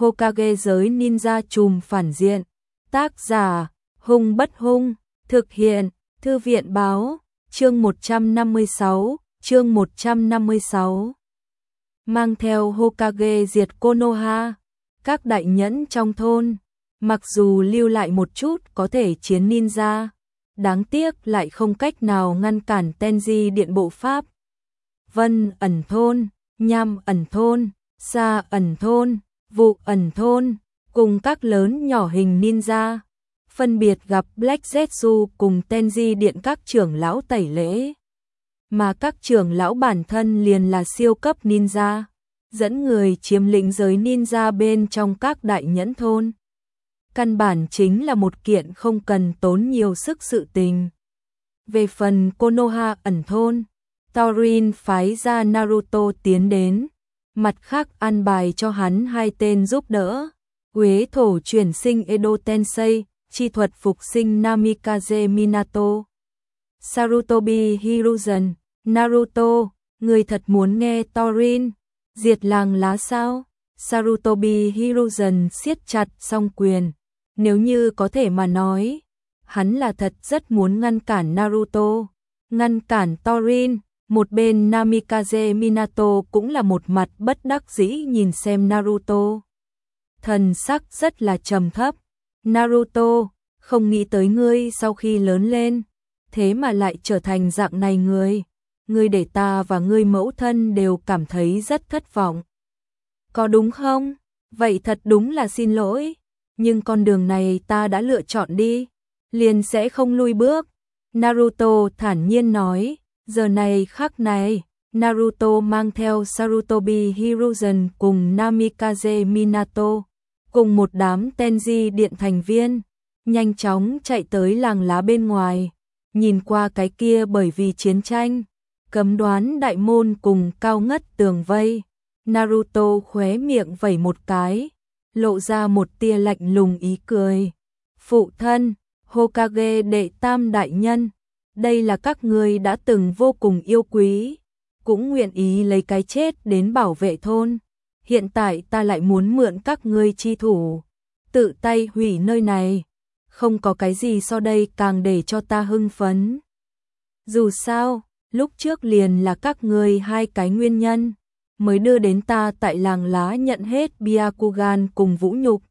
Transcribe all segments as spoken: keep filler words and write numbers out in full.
Hokage giới ninja trùm phản diện. Tác giả, Hung Bất Hung, thực hiện, Thư viện báo, chương một trăm năm mươi sáu, chương một trăm năm mươi sáu. Mang theo Hokage diệt Konoha, các đại nhẫn trong thôn, mặc dù lưu lại một chút có thể chiến ninja, đáng tiếc lại không cách nào ngăn cản Tenji điện bộ pháp. Vân ẩn thôn, Nham ẩn thôn, Sa ẩn thôn, Vụ ẩn thôn, cùng các lớn nhỏ hình ninja, phân biệt gặp Black Zetsu cùng Tenji điện các trưởng lão tẩy lễ. Mà các trưởng lão bản thân liền là siêu cấp ninja, dẫn người chiếm lĩnh giới ninja bên trong các đại nhẫn thôn. Căn bản chính là một kiện không cần tốn nhiều sức sự tình. Về phần Konoha ẩn thôn, Torin phái ra Naruto tiến đến, mặt khác an bài cho hắn hai tên giúp đỡ, Quế thổ chuyển sinh Edo Tensei, chi thuật phục sinh Namikaze Minato. Sarutobi Hiruzen, Naruto, người thật muốn nghe Torin diệt làng lá sao? Sarutobi Hiruzen siết chặt song quyền, nếu như có thể mà nói, hắn là thật rất muốn ngăn cản Naruto, ngăn cản Torin. Một bên Namikaze Minato cũng là một mặt bất đắc dĩ nhìn xem Naruto. Thần sắc rất là trầm thấp. Naruto, không nghĩ tới ngươi sau khi lớn lên, thế mà lại trở thành dạng này người. Ngươi để ta và ngươi mẫu thân đều cảm thấy rất thất vọng. Có đúng không? Vậy thật đúng là xin lỗi. Nhưng con đường này ta đã lựa chọn đi, liền sẽ không lui bước. Naruto thản nhiên nói. Giờ này khắc này, Naruto mang theo Sarutobi Hiruzen cùng Namikaze Minato, cùng một đám Tenji điện thành viên, nhanh chóng chạy tới làng lá bên ngoài, nhìn qua cái kia bởi vì chiến tranh, cấm đoán đại môn cùng cao ngất tường vây. Naruto khóe miệng vẩy một cái, lộ ra một tia lạnh lùng ý cười. Phụ thân, Hokage đệ tam đại nhân, đây là các ngươi đã từng vô cùng yêu quý, cũng nguyện ý lấy cái chết đến bảo vệ thôn. Hiện tại ta lại muốn mượn các ngươi chi thủ, tự tay hủy nơi này. Không có cái gì so đây càng để cho ta hưng phấn. Dù sao, lúc trước liền là các ngươi hai cái nguyên nhân, mới đưa đến ta tại làng lá nhận hết Byakugan cùng vũ nhục.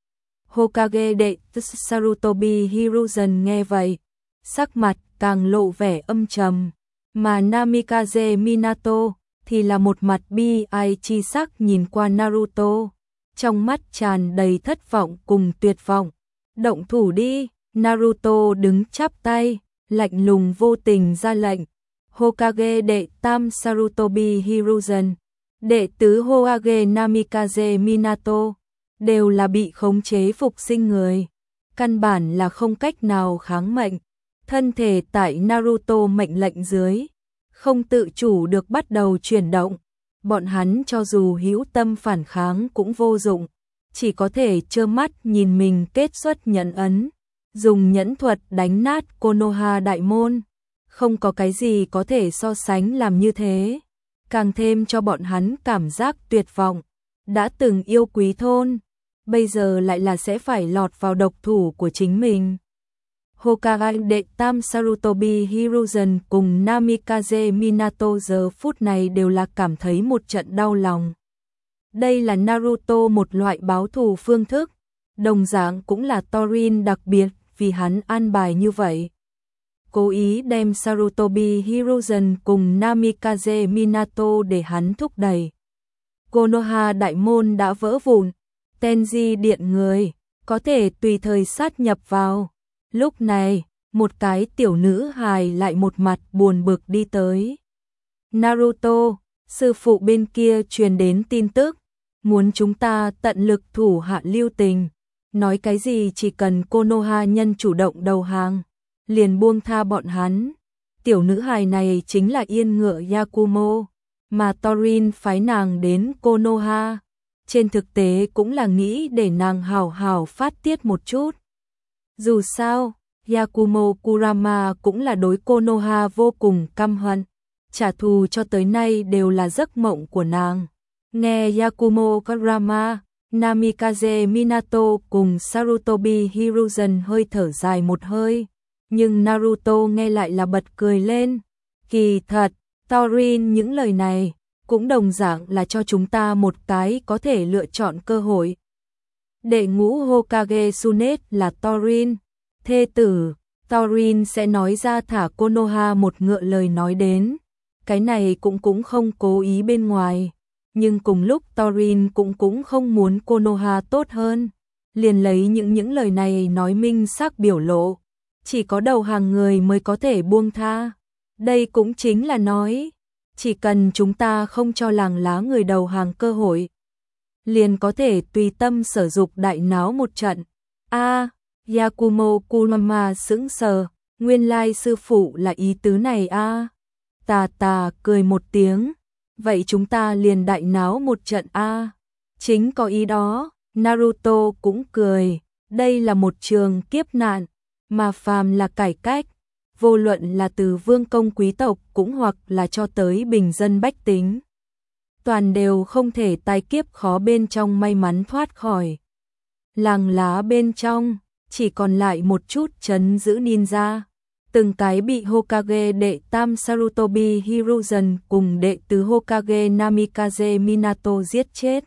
Hokage đệ Sarutobi Hiruzen nghe vậy, sắc mặt càng lộ vẻ âm trầm, mà Namikaze Minato thì là một mặt bi ai chi sắc nhìn qua Naruto, trong mắt tràn đầy thất vọng cùng tuyệt vọng. Động thủ đi, Naruto đứng chắp tay, lạnh lùng vô tình ra lệnh. Hokage đệ tam Sarutobi Hiruzen, đệ tứ Hokage Namikaze Minato, đều là bị khống chế phục sinh người, căn bản là không cách nào kháng mệnh. Thân thể tại Naruto mệnh lệnh dưới, không tự chủ được bắt đầu chuyển động. Bọn hắn cho dù hữu tâm phản kháng cũng vô dụng, chỉ có thể trơ mắt nhìn mình kết xuất nhẫn ấn, dùng nhẫn thuật đánh nát Konoha đại môn. Không có cái gì có thể so sánh làm như thế, càng thêm cho bọn hắn cảm giác tuyệt vọng. Đã từng yêu quý thôn, bây giờ lại là sẽ phải lọt vào độc thủ của chính mình. Hokage đệ tam Sarutobi Hiruzen cùng Namikaze Minato giờ phút này đều là cảm thấy một trận đau lòng. Đây là Naruto một loại báo thù phương thức, đồng dạng cũng là Torin đặc biệt vì hắn an bài như vậy. Cố ý đem Sarutobi Hiruzen cùng Namikaze Minato để hắn thúc đẩy. Konoha đại môn đã vỡ vụn, Tenji điện người có thể tùy thời sát nhập vào. Lúc này, một cái tiểu nữ hài lại một mặt buồn bực đi tới. Naruto, sư phụ bên kia truyền đến tin tức, muốn chúng ta tận lực thủ hạ lưu tình, nói cái gì chỉ cần Konoha nhân chủ động đầu hàng, liền buông tha bọn hắn. Tiểu nữ hài này chính là yên ngựa Yakumo, mà Torin phái nàng đến Konoha. Trên thực tế cũng là nghĩ để nàng hào hào phát tiết một chút. Dù sao, Yakumo Kurama cũng là đối Konoha vô cùng căm hận, trả thù cho tới nay đều là giấc mộng của nàng. Nghe Yakumo Kurama, Namikaze Minato cùng Sarutobi Hiruzen hơi thở dài một hơi, nhưng Naruto nghe lại là bật cười lên. Kỳ thật, Torin những lời này cũng đồng dạng là cho chúng ta một cái có thể lựa chọn cơ hội. Đệ ngũ Hokage Tsunade là Torin, thê tử, Torin sẽ nói ra thả Konoha một ngựa lời nói đến. Cái này cũng cũng không cố ý bên ngoài, nhưng cùng lúc Torin cũng cũng không muốn Konoha tốt hơn, liền lấy những những lời này nói minh xác biểu lộ, chỉ có đầu hàng người mới có thể buông tha. Đây cũng chính là nói, chỉ cần chúng ta không cho làng lá người đầu hàng cơ hội, liền có thể tùy tâm sở dục đại náo một trận. A, à, Yakumo Kurama sững sờ, nguyên lai sư phụ là ý tứ này a. À. Tà tà cười một tiếng, vậy chúng ta liền đại náo một trận a. À. Chính có ý đó, Naruto cũng cười, đây là một trường kiếp nạn, mà phàm là cải cách, vô luận là từ vương công quý tộc cũng hoặc là cho tới bình dân bách tính, toàn đều không thể tai kiếp khó bên trong may mắn thoát khỏi. Làng lá bên trong, chỉ còn lại một chút trấn giữ ninja, từng cái bị Hokage đệ tam Sarutobi Hiruzen cùng đệ tứ Hokage Namikaze Minato giết chết.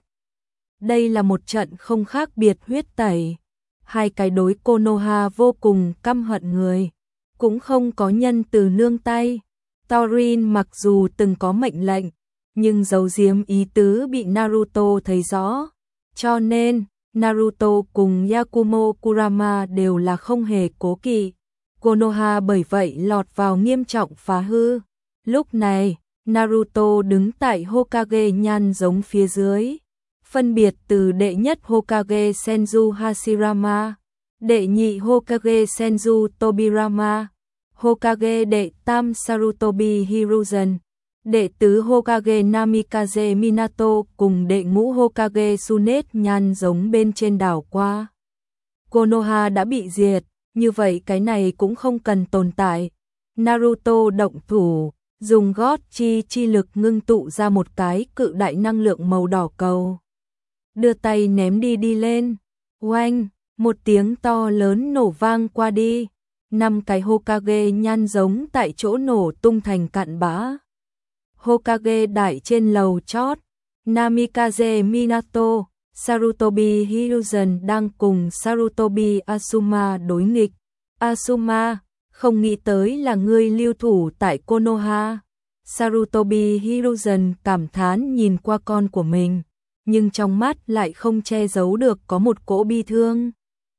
Đây là một trận không khác biệt huyết tẩy, hai cái đối Konoha vô cùng căm hận người, cũng không có nhân từ nương tay. Torin mặc dù từng có mệnh lệnh, nhưng giấu giếm ý tứ bị Naruto thấy rõ, cho nên Naruto cùng Yakumo Kurama đều là không hề cố kỵ. Konoha bởi vậy lọt vào nghiêm trọng phá hư. Lúc này, Naruto đứng tại Hokage nhan giống phía dưới, phân biệt từ đệ nhất Hokage Senju Hashirama, đệ nhị Hokage Senju Tobirama, Hokage đệ tam Sarutobi Hiruzen, đệ tứ Hokage Namikaze Minato cùng đệ ngũ Hokage Tsunade nhan giống bên trên đảo qua. Konoha đã bị diệt, như vậy cái này cũng không cần tồn tại. Naruto động thủ, dùng gót chi chi lực ngưng tụ ra một cái cự đại năng lượng màu đỏ cầu. Đưa tay ném đi đi lên. Oanh, một tiếng to lớn nổ vang qua đi. Năm cái Hokage nhan giống tại chỗ nổ tung thành cặn bã. Hokage đại trên lầu chót, Namikaze Minato, Sarutobi Hiruzen đang cùng Sarutobi Asuma đối nghịch. Asuma, không nghĩ tới là ngươi lưu thủ tại Konoha. Sarutobi Hiruzen cảm thán nhìn qua con của mình, nhưng trong mắt lại không che giấu được có một cỗ bi thương.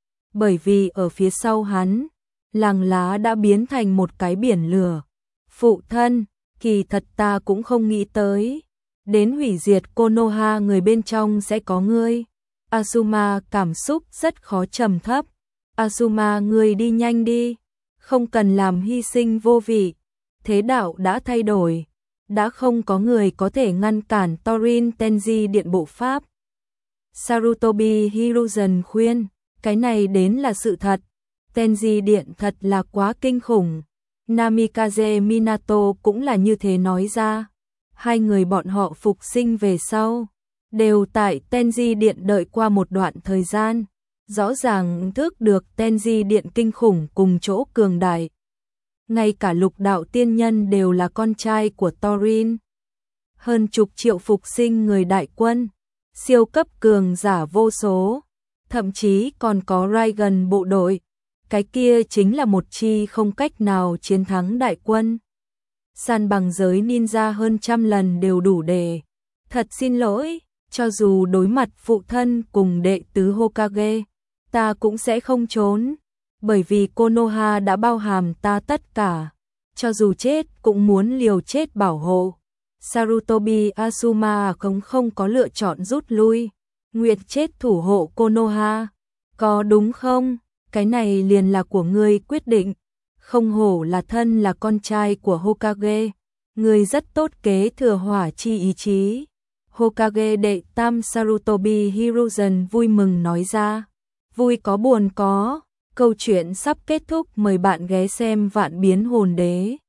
Bởi vì ở phía sau hắn, làng lá đã biến thành một cái biển lửa. Phụ thân, kỳ thật ta cũng không nghĩ tới, đến hủy diệt Konoha người bên trong sẽ có ngươi. Asuma cảm xúc rất khó trầm thấp. Asuma, ngươi đi nhanh đi, không cần làm hy sinh vô vị. Thế đạo đã thay đổi, đã không có người có thể ngăn cản Torin Tenji điện bộ pháp. Sarutobi Hiruzen khuyên, cái này đến là sự thật. Tenji điện thật là quá kinh khủng. Namikaze Minato cũng là như thế nói ra. Hai người bọn họ phục sinh về sau, đều tại Tenji điện đợi qua một đoạn thời gian, rõ ràng thức được Tenji điện kinh khủng cùng chỗ cường đại. Ngay cả lục đạo tiên nhân đều là con trai của Torin. Hơn chục triệu phục sinh người đại quân, siêu cấp cường giả vô số, thậm chí còn có Raigan bộ đội. Cái kia chính là một chi không cách nào chiến thắng đại quân. San bằng giới ninja hơn trăm lần đều đủ để. Thật xin lỗi, cho dù đối mặt phụ thân cùng đệ tứ Hokage, ta cũng sẽ không trốn. Bởi vì Konoha đã bao hàm ta tất cả, cho dù chết cũng muốn liều chết bảo hộ. Sarutobi Asuma không không có lựa chọn rút lui, nguyện chết thủ hộ Konoha. Có đúng không? Cái này liền là của ngươi quyết định. Không hổ là thân là con trai của Hokage, ngươi rất tốt kế thừa hỏa chi ý chí. Hokage đệ tam Sarutobi Hiruzen vui mừng nói ra. Vui có buồn có. Câu chuyện sắp kết thúc, mời bạn ghé xem Vạn Biến Hồn Đế.